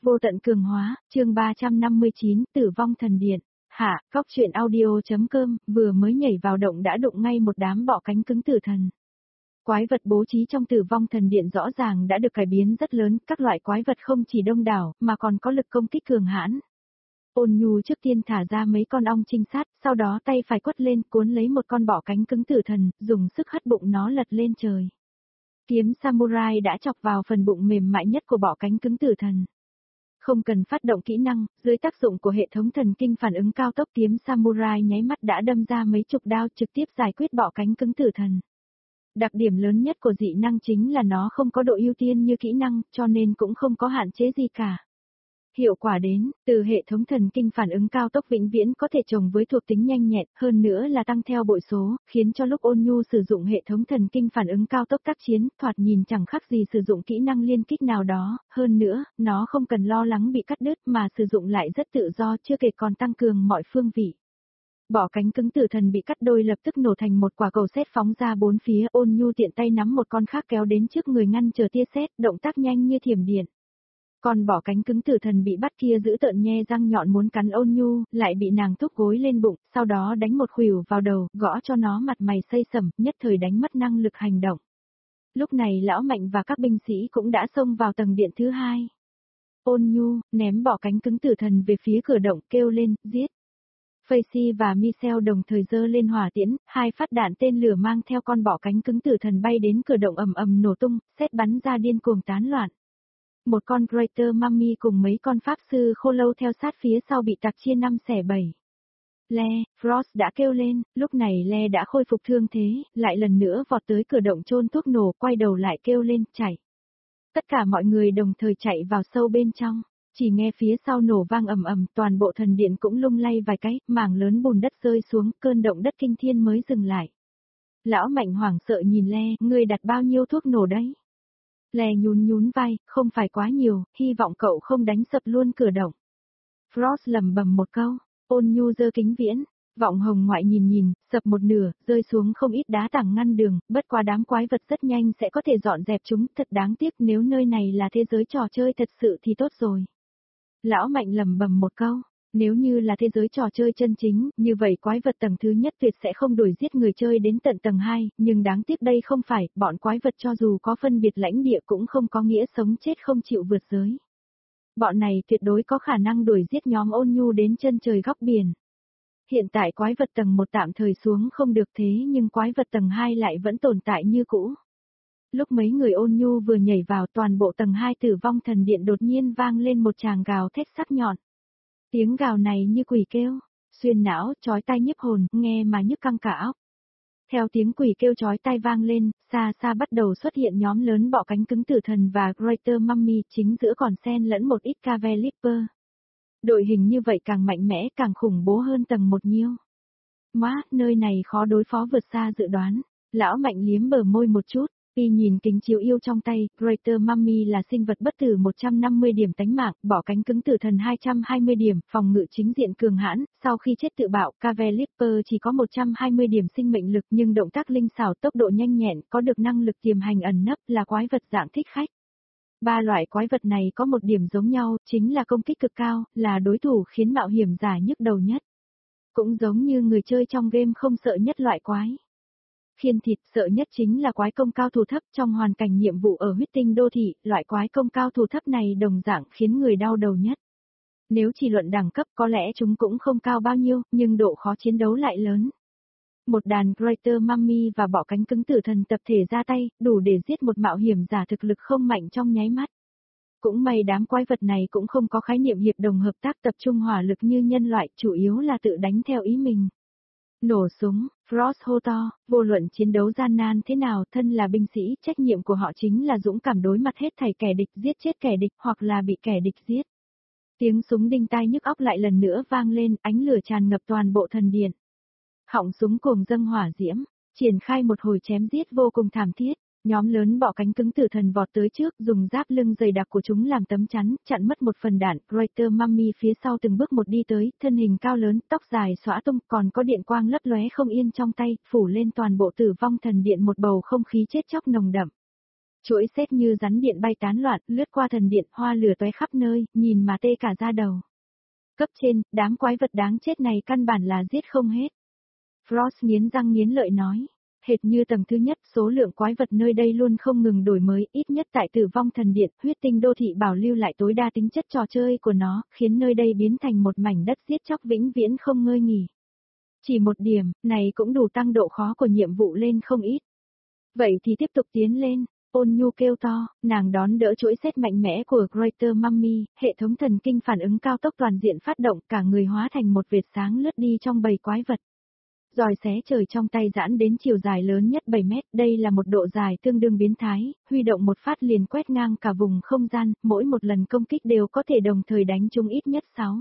Vô tận cường hóa, chương 359, Tử vong thần điện. Hạ, Cóc truyện audio.com, vừa mới nhảy vào động đã đụng ngay một đám bọ cánh cứng tử thần. Quái vật bố trí trong Tử vong thần điện rõ ràng đã được cải biến rất lớn, các loại quái vật không chỉ đông đảo, mà còn có lực công kích cường hãn. Ôn Nhu trước tiên thả ra mấy con ong trinh sát, sau đó tay phải quất lên cuốn lấy một con bọ cánh cứng tử thần, dùng sức hất bụng nó lật lên trời. Kiếm samurai đã chọc vào phần bụng mềm mại nhất của bọ cánh cứng tử thần. Không cần phát động kỹ năng, dưới tác dụng của hệ thống thần kinh phản ứng cao tốc, kiếm samurai nháy mắt đã đâm ra mấy chục đao trực tiếp giải quyết bọ cánh cứng tử thần. Đặc điểm lớn nhất của dị năng chính là nó không có độ ưu tiên như kỹ năng, cho nên cũng không có hạn chế gì cả. Hiệu quả đến, từ hệ thống thần kinh phản ứng cao tốc vĩnh viễn có thể trồng với thuộc tính nhanh nhẹn, hơn nữa là tăng theo bội số, khiến cho lúc Ôn Nhu sử dụng hệ thống thần kinh phản ứng cao tốc tác chiến, thoạt nhìn chẳng khác gì sử dụng kỹ năng liên kích nào đó, hơn nữa, nó không cần lo lắng bị cắt đứt mà sử dụng lại rất tự do, chưa kể còn tăng cường mọi phương vị. Bọ cánh cứng tử thần bị cắt đôi lập tức nổ thành một quả cầu sét phóng ra bốn phía, Ôn Nhu tiện tay nắm một con khác kéo đến trước người ngăn chờ tia sét, động tác nhanh như thiểm điện. Còn bọ cánh cứng tử thần bị bắt kia giữ tợn nhe răng nhọn muốn cắn Ôn Nhu, lại bị nàng thúc gối lên bụng, sau đó đánh một khuỷu vào đầu, gõ cho nó mặt mày xây sẩm, nhất thời đánh mất năng lực hành động. Lúc này lão Mạnh và các binh sĩ cũng đã xông vào tầng điện thứ hai. Ôn Nhu ném bọ cánh cứng tử thần về phía cửa động, kêu lên, giết. Facy và Michelle đồng thời giơ lên hỏa tiễn, hai phát đạn tên lửa mang theo con bọ cánh cứng tử thần bay đến cửa động ầm ầm nổ tung, sét bắn ra điên cuồng tán loạn. Một con Greater Mummy cùng mấy con pháp sư khô lâu theo sát phía sau bị tạc chia 5 xẻ 7. Le, Frost đã kêu lên, lúc này Le đã khôi phục thương thế, lại lần nữa vọt tới cửa động chôn thuốc nổ, quay đầu lại kêu lên, chạy. Tất cả mọi người đồng thời chạy vào sâu bên trong, chỉ nghe phía sau nổ vang ầm ầm, toàn bộ thần điện cũng lung lay vài cái, mảng lớn bùn đất rơi xuống, cơn động đất kinh thiên mới dừng lại. Lão Mạnh hoảng sợ nhìn Le, ngươi đặt bao nhiêu thuốc nổ đấy? Le nhún vai, không phải quá nhiều, hy vọng cậu không đánh sập luôn cửa động. Frost lẩm bẩm một câu, Ôn Nhu giơ kính viễn, vọng hồng ngoại nhìn, sập một nửa, rơi xuống không ít đá tảng ngăn đường, bất quá đám quái vật rất nhanh sẽ có thể dọn dẹp chúng, thật đáng tiếc nếu nơi này là thế giới trò chơi thật sự thì tốt rồi. Lão Mạnh lẩm bẩm một câu. Nếu như là thế giới trò chơi chân chính, như vậy quái vật tầng thứ nhất tuyệt sẽ không đuổi giết người chơi đến tận tầng 2, nhưng đáng tiếc đây không phải, bọn quái vật cho dù có phân biệt lãnh địa cũng không có nghĩa sống chết không chịu vượt giới. Bọn này tuyệt đối có khả năng đuổi giết nhóm Ôn Nhu đến chân trời góc biển. Hiện tại quái vật tầng 1 tạm thời xuống không được thế nhưng quái vật tầng 2 lại vẫn tồn tại như cũ. Lúc mấy người Ôn Nhu vừa nhảy vào toàn bộ tầng 2 Tử vong thần điện đột nhiên vang lên một tràng gào thét sắc nhọn. Tiếng gào này như quỷ kêu, xuyên não, chói tai nhức hồn, nghe mà nhức căng cả óc. Theo tiếng quỷ kêu chói tai vang lên, xa xa bắt đầu xuất hiện nhóm lớn bọ cánh cứng tử thần và Greater Mummy, chính giữa còn xen lẫn một ít Cavalier. Đội hình như vậy càng mạnh mẽ, càng khủng bố hơn tầng 1 nhiêu. Má, nơi này khó đối phó vượt xa dự đoán. Lão Mạnh liếm bờ môi một chút. Y nhìn kính chiếu yêu trong tay, Greater Mummy là sinh vật bất tử 150 điểm tánh mạng, bọ cánh cứng tử thần 220 điểm, phòng ngự chính diện cường hãn, sau khi chết tự bạo, Cavalier chỉ có 120 điểm sinh mệnh lực nhưng động tác linh xảo, tốc độ nhanh nhẹn, có được năng lực tiềm hành ẩn nấp, là quái vật dạng thích khách. Ba loại quái vật này có một điểm giống nhau, chính là công kích cực cao, là đối thủ khiến mạo hiểm giả nhức đầu nhất. Cũng giống như người chơi trong game không sợ nhất loại quái. Khiên thịt, sợ nhất chính là quái công cao thủ thấp, trong hoàn cảnh nhiệm vụ ở huyết tinh đô thị, loại quái công cao thủ thấp này đồng dạng khiến người đau đầu nhất. Nếu chỉ luận đẳng cấp có lẽ chúng cũng không cao bao nhiêu, nhưng độ khó chiến đấu lại lớn. Một đàn Greater Mummy và bọ cánh cứng tử thần tập thể ra tay, đủ để giết một mạo hiểm giả thực lực không mạnh trong nháy mắt. Cũng may đám quái vật này cũng không có khái niệm hiệp đồng hợp tác tập trung hỏa lực như nhân loại, chủ yếu là tự đánh theo ý mình. Nổ súng, Frost hô to, vô luận chiến đấu gian nan thế nào, thân là binh sĩ, trách nhiệm của họ chính là dũng cảm đối mặt hết thảy kẻ địch, giết chết kẻ địch hoặc là bị kẻ địch giết. Tiếng súng đinh tai nhức óc lại lần nữa vang lên, ánh lửa tràn ngập toàn bộ thần điện. Họng súng cuồng dâng hỏa diễm, triển khai một hồi chém giết vô cùng thảm thiết. Nhóm lớn bọ cánh cứng tử thần vọt tới trước, dùng giáp lưng dày đặc của chúng làm tấm chắn, chặn mất một phần đạn. Greater Mummy phía sau từng bước một đi tới, thân hình cao lớn, tóc dài xõa tung, còn có điện quang lấp lóe không yên trong tay, phủ lên toàn bộ Tử vong thần điện một bầu không khí chết chóc nồng đậm. Chuỗi xét như rắn điện bay tán loạn, lướt qua thần điện, hoa lửa tóe khắp nơi, nhìn mà tê cả da đầu. Cấp trên, đám quái vật đáng chết này căn bản là giết không hết. Frost nghiến răng nghiến lợi nói. Hệt như tầng thứ nhất, số lượng quái vật nơi đây luôn không ngừng đổi mới, ít nhất tại Tử Vong Thần Điện, huyết tinh đô thị bảo lưu lại tối đa tính chất trò chơi của nó, khiến nơi đây biến thành một mảnh đất giết chóc vĩnh viễn không ngơi nghỉ. Chỉ một điểm, này cũng đủ tăng độ khó của nhiệm vụ lên không ít. Vậy thì tiếp tục tiến lên. Ôn nhu kêu to, nàng đón đỡ chuỗi xét mạnh mẽ của Greater Mummy, hệ thống thần kinh phản ứng cao tốc toàn diện phát động, cả người hóa thành một vệt sáng lướt đi trong bầy quái vật. Roi xé trời trong tay giãn đến chiều dài lớn nhất 7 mét, đây là một độ dài tương đương biến thái, huy động một phát liền quét ngang cả vùng không gian, mỗi một lần công kích đều có thể đồng thời đánh trúng ít nhất 6.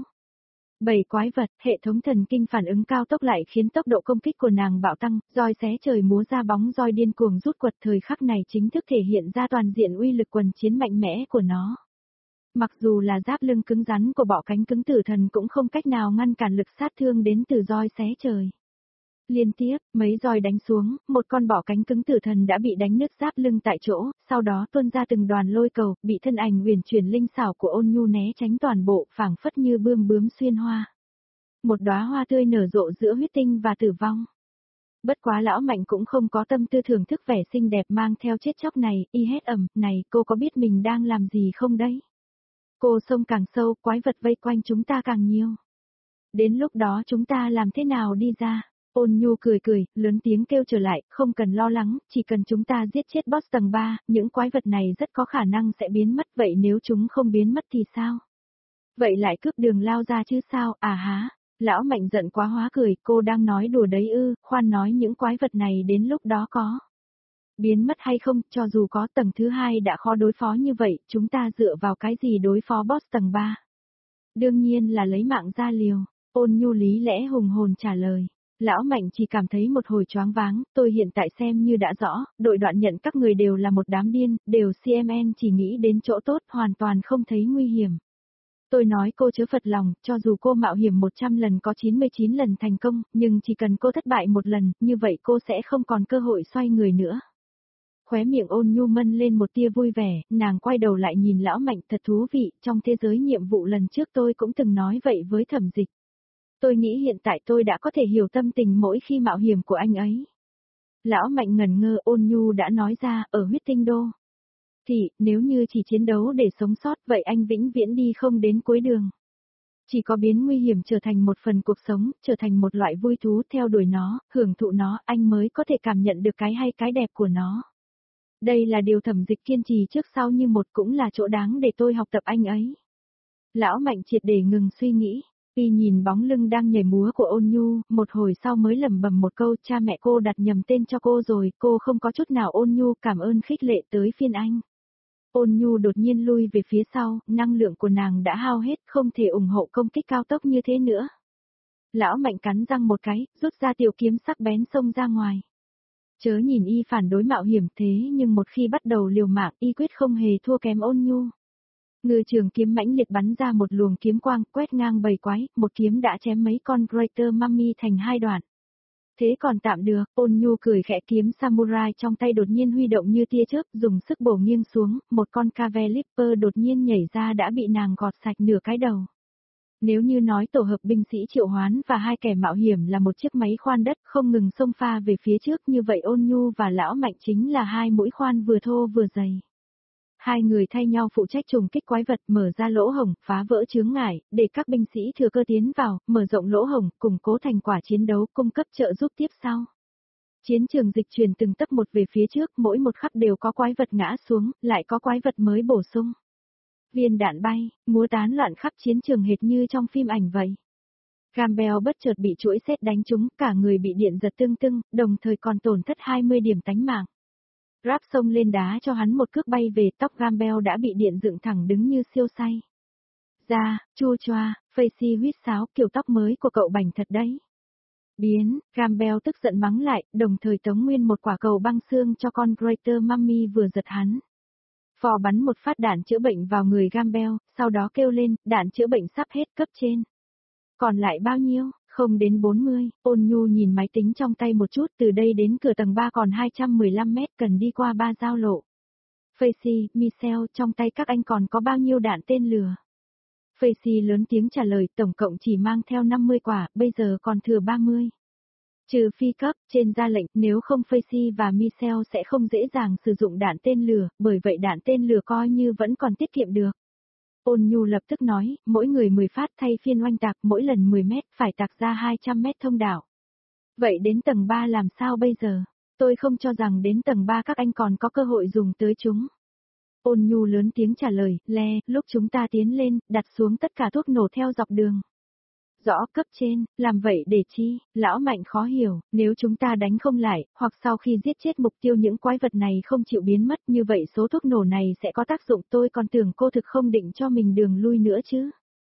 7 quái vật, hệ thống thần kinh phản ứng cao tốc lại khiến tốc độ công kích của nàng bạo tăng, roi xé trời múa ra bóng roi điên cuồng rút quật, thời khắc này chính thức thể hiện ra toàn diện uy lực quần chiến mạnh mẽ của nó. Mặc dù là giáp lưng cứng rắn của bọ cánh cứng tử thần cũng không cách nào ngăn cản lực sát thương đến từ roi xé trời. Liên tiếp, mấy roi đánh xuống, một con bọ cánh cứng tử thần đã bị đánh nứt giáp lưng tại chỗ, sau đó tuôn ra từng đoàn lôi cầu, bị thân ảnh huyền chuyển linh xảo của Ôn Nhu né tránh toàn bộ, phảng phất như bươm bướm xuyên hoa. Một đóa hoa tươi nở rộ giữa huyết tinh và tử vong. Bất quá lão Mạnh cũng không có tâm tư thưởng thức vẻ xinh đẹp mang theo chết chóc này, y hét ầm, này cô có biết mình đang làm gì không đấy? Cô xông càng sâu, quái vật vây quanh chúng ta càng nhiều. Đến lúc đó chúng ta làm thế nào đi ra? Ôn Nhu cười cười, lớn tiếng kêu trở lại, không cần lo lắng, chỉ cần chúng ta giết chết boss tầng 3, những quái vật này rất có khả năng sẽ biến mất, vậy nếu chúng không biến mất thì sao? Vậy lại cướp đường lao ra chứ sao, à há? Lão Mạnh giận quá hóa cười, cô đang nói đùa đấy ư, khoan nói những quái vật này đến lúc đó có biến mất hay không, cho dù có tầng thứ 2 đã khó đối phó như vậy, chúng ta dựa vào cái gì đối phó boss tầng 3? Đương nhiên là lấy mạng ra liều, Ôn Nhu lý lẽ hùng hồn trả lời. Lão Mạnh chỉ cảm thấy một hồi choáng váng, tôi hiện tại xem như đã rõ, đội đoạn nhận các người đều là một đám điên, đều CMN chỉ nghĩ đến chỗ tốt, hoàn toàn không thấy nguy hiểm. Tôi nói cô chớ phật lòng, cho dù cô mạo hiểm 100 lần có 99 lần thành công, nhưng chỉ cần cô thất bại một lần, như vậy cô sẽ không còn cơ hội xoay người nữa. Khóe miệng Ôn Nhu mân lên một tia vui vẻ, nàng quay đầu lại nhìn Lão Mạnh thật thú vị, trong thế giới nhiệm vụ lần trước tôi cũng từng nói vậy với Thẩm Dịch. Tôi nghĩ hiện tại tôi đã có thể hiểu tâm tình mỗi khi mạo hiểm của anh ấy. Lão Mạnh ngẩn ngơ, Ôn Nhu đã nói ra, ở huyết tinh đô. Thì, nếu như chỉ chiến đấu để sống sót vậy anh vĩnh viễn đi không đến cuối đường. Chỉ có biến nguy hiểm trở thành một phần cuộc sống, trở thành một loại vui thú theo đuổi nó, hưởng thụ nó, anh mới có thể cảm nhận được cái hay cái đẹp của nó. Đây là điều Thẩm Dịch kiên trì trước sau như một, cũng là chỗ đáng để tôi học tập anh ấy. Lão Mạnh triệt để ngừng suy nghĩ. Y nhìn bóng lưng đang nhảy múa của Ôn Nhu, một hồi sau mới lẩm bẩm một câu, cha mẹ cô đặt nhầm tên cho cô rồi, cô không có chút nào Ôn Nhu, cảm ơn khích lệ tới phiên anh. Ôn Nhu đột nhiên lui về phía sau, năng lượng của nàng đã hao hết, không thể ủng hộ công kích cao tốc như thế nữa. Lão Mạnh cắn răng một cái, rút ra tiểu kiếm sắc bén xông ra ngoài. Chớ nhìn y phản đối mạo hiểm thế nhưng một khi bắt đầu liều mạng y quyết không hề thua kém Ôn Nhu. Ngư trường kiếm mãnh liệt bắn ra một luồng kiếm quang, quét ngang bầy quái, một kiếm đã chém mấy con Greater Mummy thành hai đoạn. Thế còn tạm được, Ôn Nhu cười khẽ, kiếm samurai trong tay đột nhiên huy động như tia chớp, dùng sức bổ nghiêng xuống, một con Cavalier đột nhiên nhảy ra đã bị nàng gọt sạch nửa cái đầu. Nếu như nói tổ hợp binh sĩ triệu hoán và hai kẻ mạo hiểm là một chiếc máy khoan đất không ngừng xông pha về phía trước, như vậy Ôn Nhu và Lão Mạnh chính là hai mũi khoan vừa thô vừa dày. Hai người thay nhau phụ trách trùng kích quái vật, mở ra lỗ hổng, phá vỡ chướng ngại, để các binh sĩ thừa cơ tiến vào, mở rộng lỗ hổng, củng cố thành quả chiến đấu, cung cấp trợ giúp tiếp sau. Chiến trường dịch chuyển từng tấc một về phía trước, mỗi một khắc đều có quái vật ngã xuống, lại có quái vật mới bổ sung. Viên đạn bay, múa tán loạn khắp chiến trường hệt như trong phim ảnh vậy. Campbell bất chợt bị chuỗi sét đánh trúng, cả người bị điện giật tưng tưng, đồng thời còn tổn thất 20 điểm tánh mạng. Rap xông lên đá cho hắn một cước bay về, tóc Campbell đã bị điện dựng thẳng đứng như siêu say. Ra, chua choa, Facey huýt sáo, kiểu tóc mới của cậu bảnh thật đấy. Biến, Campbell tức giận mắng lại, đồng thời tống nguyên một quả cầu băng xương cho con Greater Mummy vừa giật hắn. Phò bắn một phát đạn chữa bệnh vào người Campbell, sau đó kêu lên, đạn chữa bệnh sắp hết cấp trên. Còn lại bao nhiêu? Không đến 40, Ôn Nhu nhìn máy tính trong tay một chút, từ đây đến cửa tầng 3 còn 215 mét, cần đi qua 3 giao lộ. Facey, Michelle, trong tay các anh còn có bao nhiêu đạn tên lửa? Facey lớn tiếng trả lời, tổng cộng chỉ mang theo 50 quả, bây giờ còn thừa 30. Trừ phi cấp, trên ra lệnh, nếu không Facey và Michelle sẽ không dễ dàng sử dụng đạn tên lửa, bởi vậy đạn tên lửa coi như vẫn còn tiết kiệm được. Ôn Nhu lập tức nói, mỗi người 10 phát thay phiên oanh tạc, mỗi lần 10 mét, phải tạc ra 200 mét thông đạo. Vậy đến tầng 3 làm sao bây giờ? Tôi không cho rằng đến tầng 3 các anh còn có cơ hội dùng tới chúng. Ôn Nhu lớn tiếng trả lời, lúc chúng ta tiến lên, đặt xuống tất cả thuốc nổ theo dọc đường. Rõ, cấp trên, làm vậy để chi? Lão Mạnh khó hiểu, nếu chúng ta đánh không lại, hoặc sau khi giết chết mục tiêu những quái vật này không chịu biến mất, như vậy số thuốc nổ này sẽ có tác dụng, tôi còn tưởng cô thực không định cho mình đường lui nữa chứ.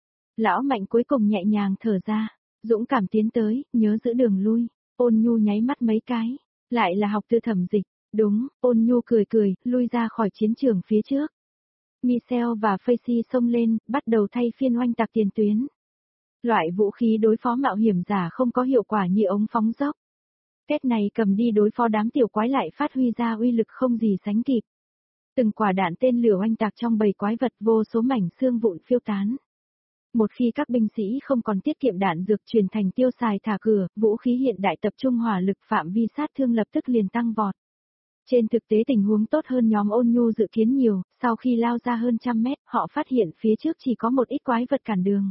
Lão Mạnh cuối cùng nhẹ nhàng thở ra, dũng cảm tiến tới, nhớ giữ đường lui. Ôn Nhu nháy mắt mấy cái, lại là học từ Thẩm Dịch. Đúng, Ôn Nhu cười, lui ra khỏi chiến trường phía trước. Michelle và Facey xông lên, bắt đầu thay phiên oanh tạc tiền tuyến. Loại vũ khí đối phó mạo hiểm giả không có hiệu quả như ống phóng dốc. Kết này cầm đi đối phó đám tiểu quái lại phát huy ra uy lực không gì sánh kịp. Từng quả đạn tên lửa oanh tạc trong bầy quái vật, vô số mảnh xương vụn phiêu tán. Một khi các binh sĩ không còn tiết kiệm đạn dược truyền thành tiêu xài thả cửa, vũ khí hiện đại tập trung hỏa lực phạm vi sát thương lập tức liền tăng vọt. Trên thực tế tình huống tốt hơn nhóm Ôn Nhu dự kiến nhiều, sau khi lao ra hơn 100 mét, họ phát hiện phía trước chỉ có một ít quái vật cản đường.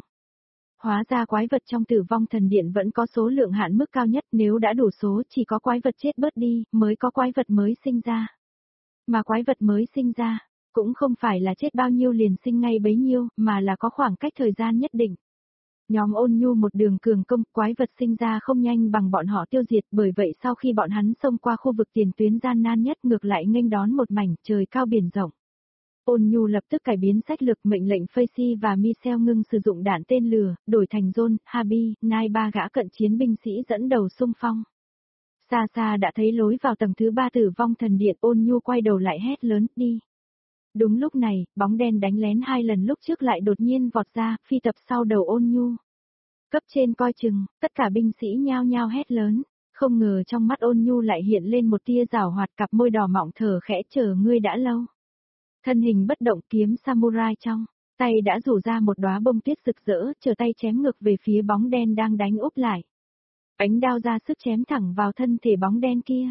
Hóa ra quái vật trong Tử Vong Thần Điện vẫn có số lượng hạn mức cao nhất, nếu đã đủ số chỉ có quái vật chết bớt đi, mới có quái vật mới sinh ra. Mà quái vật mới sinh ra, cũng không phải là chết bao nhiêu liền sinh ngay bấy nhiêu, mà là có khoảng cách thời gian nhất định. Nhóm Ôn Nhu một đường cường công, quái vật sinh ra không nhanh bằng bọn họ tiêu diệt, bởi vậy sau khi bọn hắn xông qua khu vực tiền tuyến gian nan nhất ngược lại nghênh đón một mảnh trời cao biển rộng. Ôn Nhu lập tức cải biến sách lược, mệnh lệnh Facey và Michelle ngưng sử dụng đạn tên lửa, đổi thành John, Habi, Nai, ba gã cận chiến binh sĩ dẫn đầu xung phong. Xa xa đã thấy lối vào tầng thứ 3 Tử Vong Thần Điện, Ôn Nhu quay đầu lại hét lớn, đi. Đúng lúc này, bóng đen đánh lén 2 lần lúc trước lại đột nhiên vọt ra, phi tập sau đầu Ôn Nhu. Cấp trên coi chừng, tất cả binh sĩ nhao nhao hét lớn, không ngờ trong mắt Ôn Nhu lại hiện lên một tia giảo hoạt, cặp môi đỏ mọng thở khẽ, chờ ngươi đã lâu. Thân hình bất động, kiếm samurai trong tay đã rủ ra một đóa bông tuyết rực rỡ, trở tay chém ngược về phía bóng đen đang đánh úp lại. Ánh đao ra sức chém thẳng vào thân thể bóng đen kia.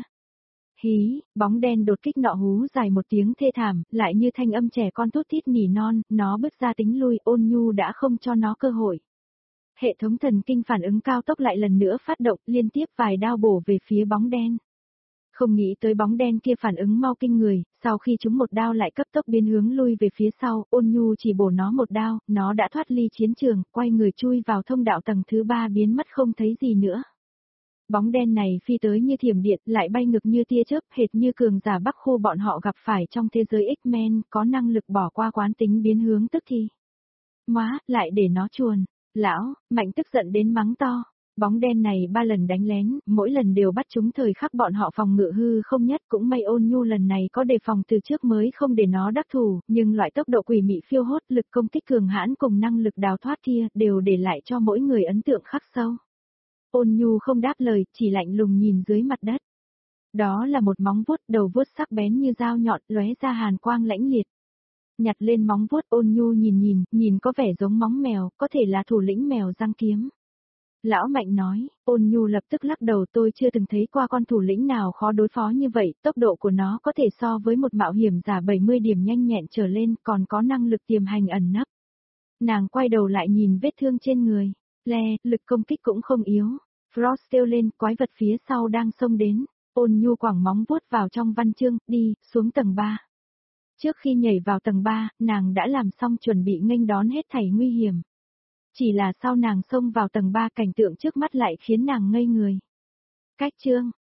Hí, bóng đen đột kích nọ hú dài một tiếng thê thảm, lại như thanh âm trẻ con thút thít nỉ non, nó bứt ra tính lui, Ôn Nhu đã không cho nó cơ hội. Hệ thống thần kinh phản ứng cao tốc lại lần nữa phát động, liên tiếp vài đao bổ về phía bóng đen. Không nghĩ tới bóng đen kia phản ứng mau kinh người, sau khi trúng một đao lại cấp tốc biến hướng lui về phía sau, Ôn Nhu chỉ bổ nó một đao, nó đã thoát ly chiến trường, quay người chui vào thông đạo tầng thứ 3 biến mất không thấy gì nữa. Bóng đen này phi tới như thiểm điện, lại bay ngược như tia chớp, hệt như cường giả Bắc Khu bọn họ gặp phải trong thế giới X-Men, có năng lực bỏ qua quán tính biến hướng tức thì. Móa, lại để nó chuồn. Lão, Mạnh tức giận đến mắng to. Bóng đen này 3 lần đánh lén, mỗi lần đều bắt chúng thời khắc bọn họ phòng ngự hư không nhất, cũng may Ôn Nhu lần này có đề phòng từ trước mới không để nó đắc thủ, nhưng loại tốc độ quỷ mị phiêu hốt, lực công kích cường hãn cùng năng lực đào thoát kia đều để lại cho mỗi người ấn tượng khắc sâu. Ôn Nhu không đáp lời, chỉ lạnh lùng nhìn dưới mặt đất. Đó là một móng vuốt, đầu vuốt sắc bén như dao nhọn, lóe ra hàn quang lãnh liệt. Nhặt lên móng vuốt, Ôn Nhu nhìn có vẻ giống móng mèo, có thể là thủ lĩnh mèo răng kiếm. Lão Mạnh nói, Ôn Nhu lập tức lắc đầu, tôi chưa từng thấy qua con thủ lĩnh nào khó đối phó như vậy, tốc độ của nó có thể so với một mạo hiểm giả 70 điểm nhanh nhẹn trở lên, còn có năng lực tiềm hành ẩn nấp. Nàng quay đầu lại nhìn vết thương trên người, lực công kích cũng không yếu. Frost kêu lên, quái vật phía sau đang xông đến, Ôn Nhu quẳng móng vuốt vào trong văn chương, đi, xuống tầng 3. Trước khi nhảy vào tầng 3, nàng đã làm xong chuẩn bị nghênh đón hết thảy nguy hiểm. Chỉ là sau nàng xông vào tầng 3 cảnh tượng trước mắt lại khiến nàng ngây người. Cách chương